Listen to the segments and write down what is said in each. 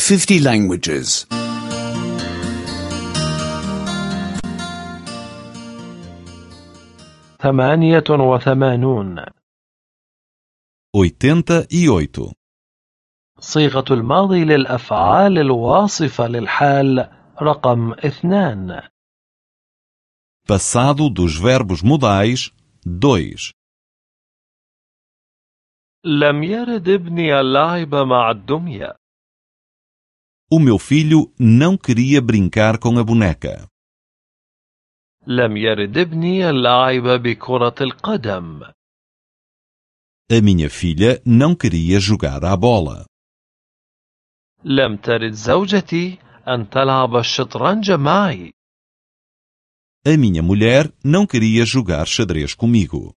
50 languages. 88. 88. صيغة الماضي للأفعال الواصفة للحال رقم 2. Passado dos verbos modais 2. لم يرد ابني اللعب مع الدمية. O meu filho não queria brincar com a boneca. لم يرد ابني اللعب بكرة القدم. A minha filha não queria jogar à bola. لم ترد زوجتي أن تلعب الشطرنج معي. A minha mulher não queria jogar xadrez comigo.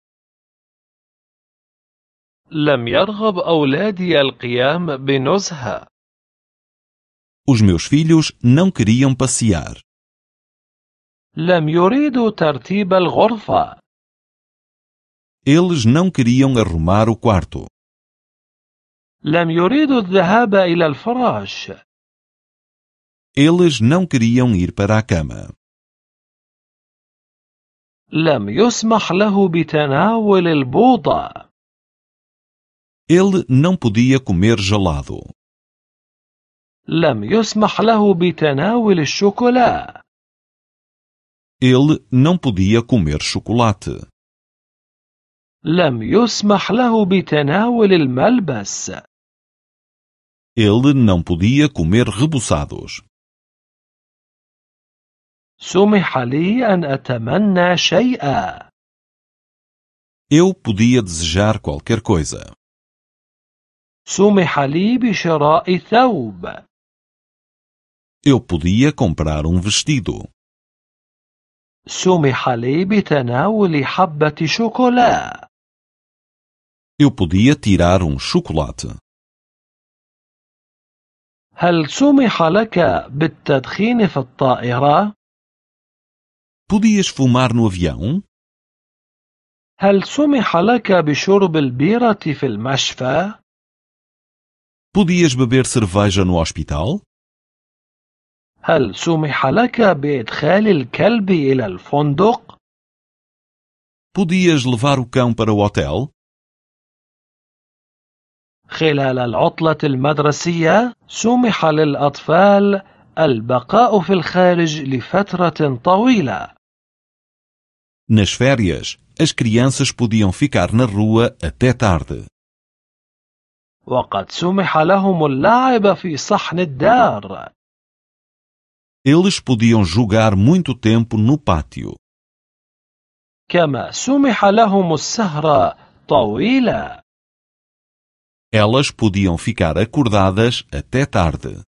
لم يرغب أولادي القيام بنزهة. Os meus filhos não queriam passear. لم يريدوا ترتيب الغرفة. Eles não queriam arrumar o quarto. لم يريدوا الذهاب إلى الفراش. Eles não queriam ir para a cama. لم يسمح له بتناول البوظة. Ele não podia comer gelado. لم يسمح له بتناول الشوكولا. Ele não podia comer chocolate. لم يسمح له بتناول الملبس. Ele não podia comer reboçados. سمح لي أن أتمنى شيئا. Eu podia desejar qualquer coisa. سمح لي بشراء ثوب. Eu podia comprar um vestido. سمح لي بتناول حبة شوكولا. Eu podia tirar um chocolate. هل سمح لك بالتدخين في الطائرة؟ Podias fumar no avião? هل سمح لك بشرب البيرة في المشفى؟ Podias beber cerveja no hospital? هل سمح لك بإدخال الكلب إلى الفندق؟ Podias levar o cão para o hotel? خلال العطلة المدرسية سمح للأطفال البقاء في الخارج لفترة طويلة. Nas férias, as crianças podiam ficar na rua até tarde. وقد سمح لهم اللعب في صحن الدار. Eles podiam jogar muito tempo no pátio. كما سمح لهم السهرة طويلة. Elas podiam ficar acordadas até tarde.